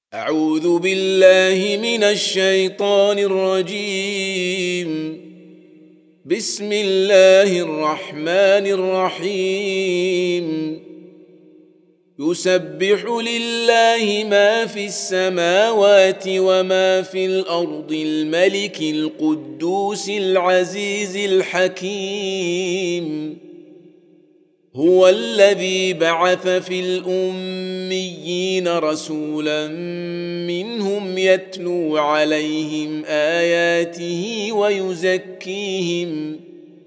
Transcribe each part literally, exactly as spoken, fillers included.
أعوذ بالله من الشيطان الرجيم. بسم الله الرحمن الرحيم. يسبح لله ما في السماوات وما في الأرض الملك القدوس العزيز الحكيم. هو الذي بعث في الأميين رسولا منهم يتلو عليهم آياته ويزكيهم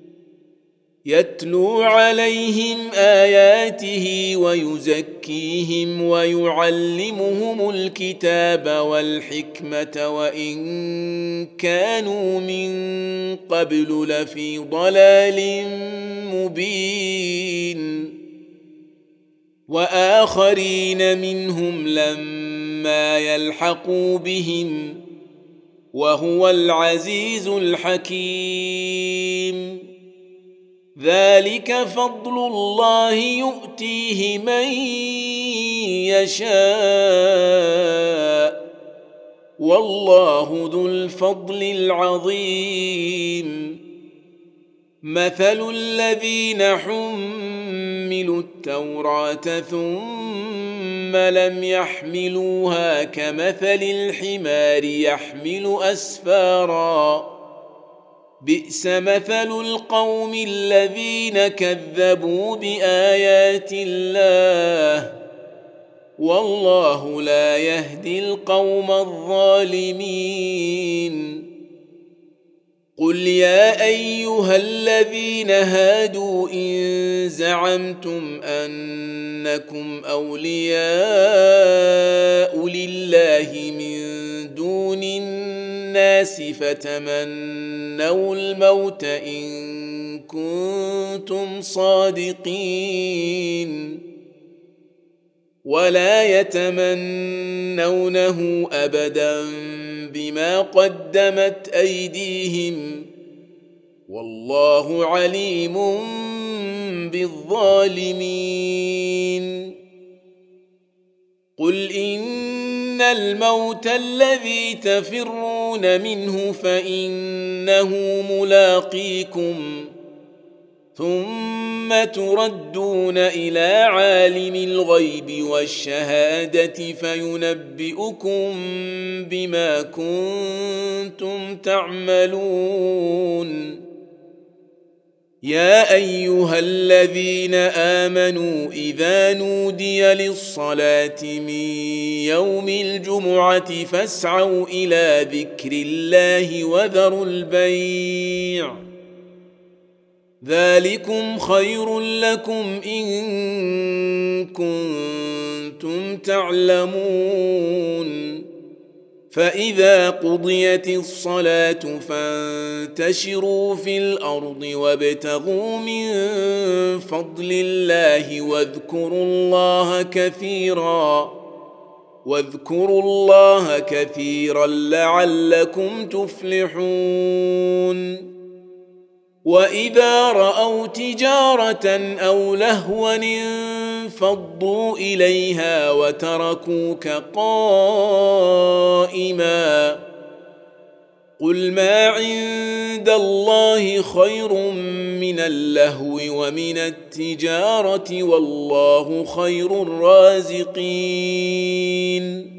يتلو عليهم آياته ويزكيهم ويعلمهم الكتاب والحكمة وإن كانوا من قبل لفي ضلال مبين. وآخرين منهم لما يلحقوا بهم وهو العزيز الحكيم. ذلك فضل الله يؤتيه من يشاء والله ذو الفضل العظيم. مثل الذين حملوا التوراة ثم لم يحملوها كمثل الحمار يحمل أسفاراً بئس مثل القوم الذين كذبوا بآيات الله والله لا يهدي القوم الظالمين. قل يا أيها الذين هادوا إن زعمتم أنكم أولياء لله من دون الناس فتمنوا الموت إن كنتم صادقين ولا يتمنونه أبدا بما قدمت أيديهم والله عليم بالظالمين. قل إن الموت الذي تفرون منه فإنه ملاقيكم ثم تردون إلى عالم الغيب والشهادة فينبئكم بما كنتم تعملون. يا أيها الذين آمنوا إذا نودي للصلاة من يوم الجمعة فاسعوا إلى ذكر الله وذروا البيع ذلكم خير لكم إن كنتم تعلمون. فإذا قضيت الصلاة فانتشروا في الأرض وابتغوا من فضل الله واذكروا الله كثيرا واذكروا الله كثيرا لعلكم تفلحون. وإذا رأوا تجارة أو لهوا انفضوا إليها وتركوك قائما قل ما عند الله خير من اللهو ومن التجارة والله خير الرازقين.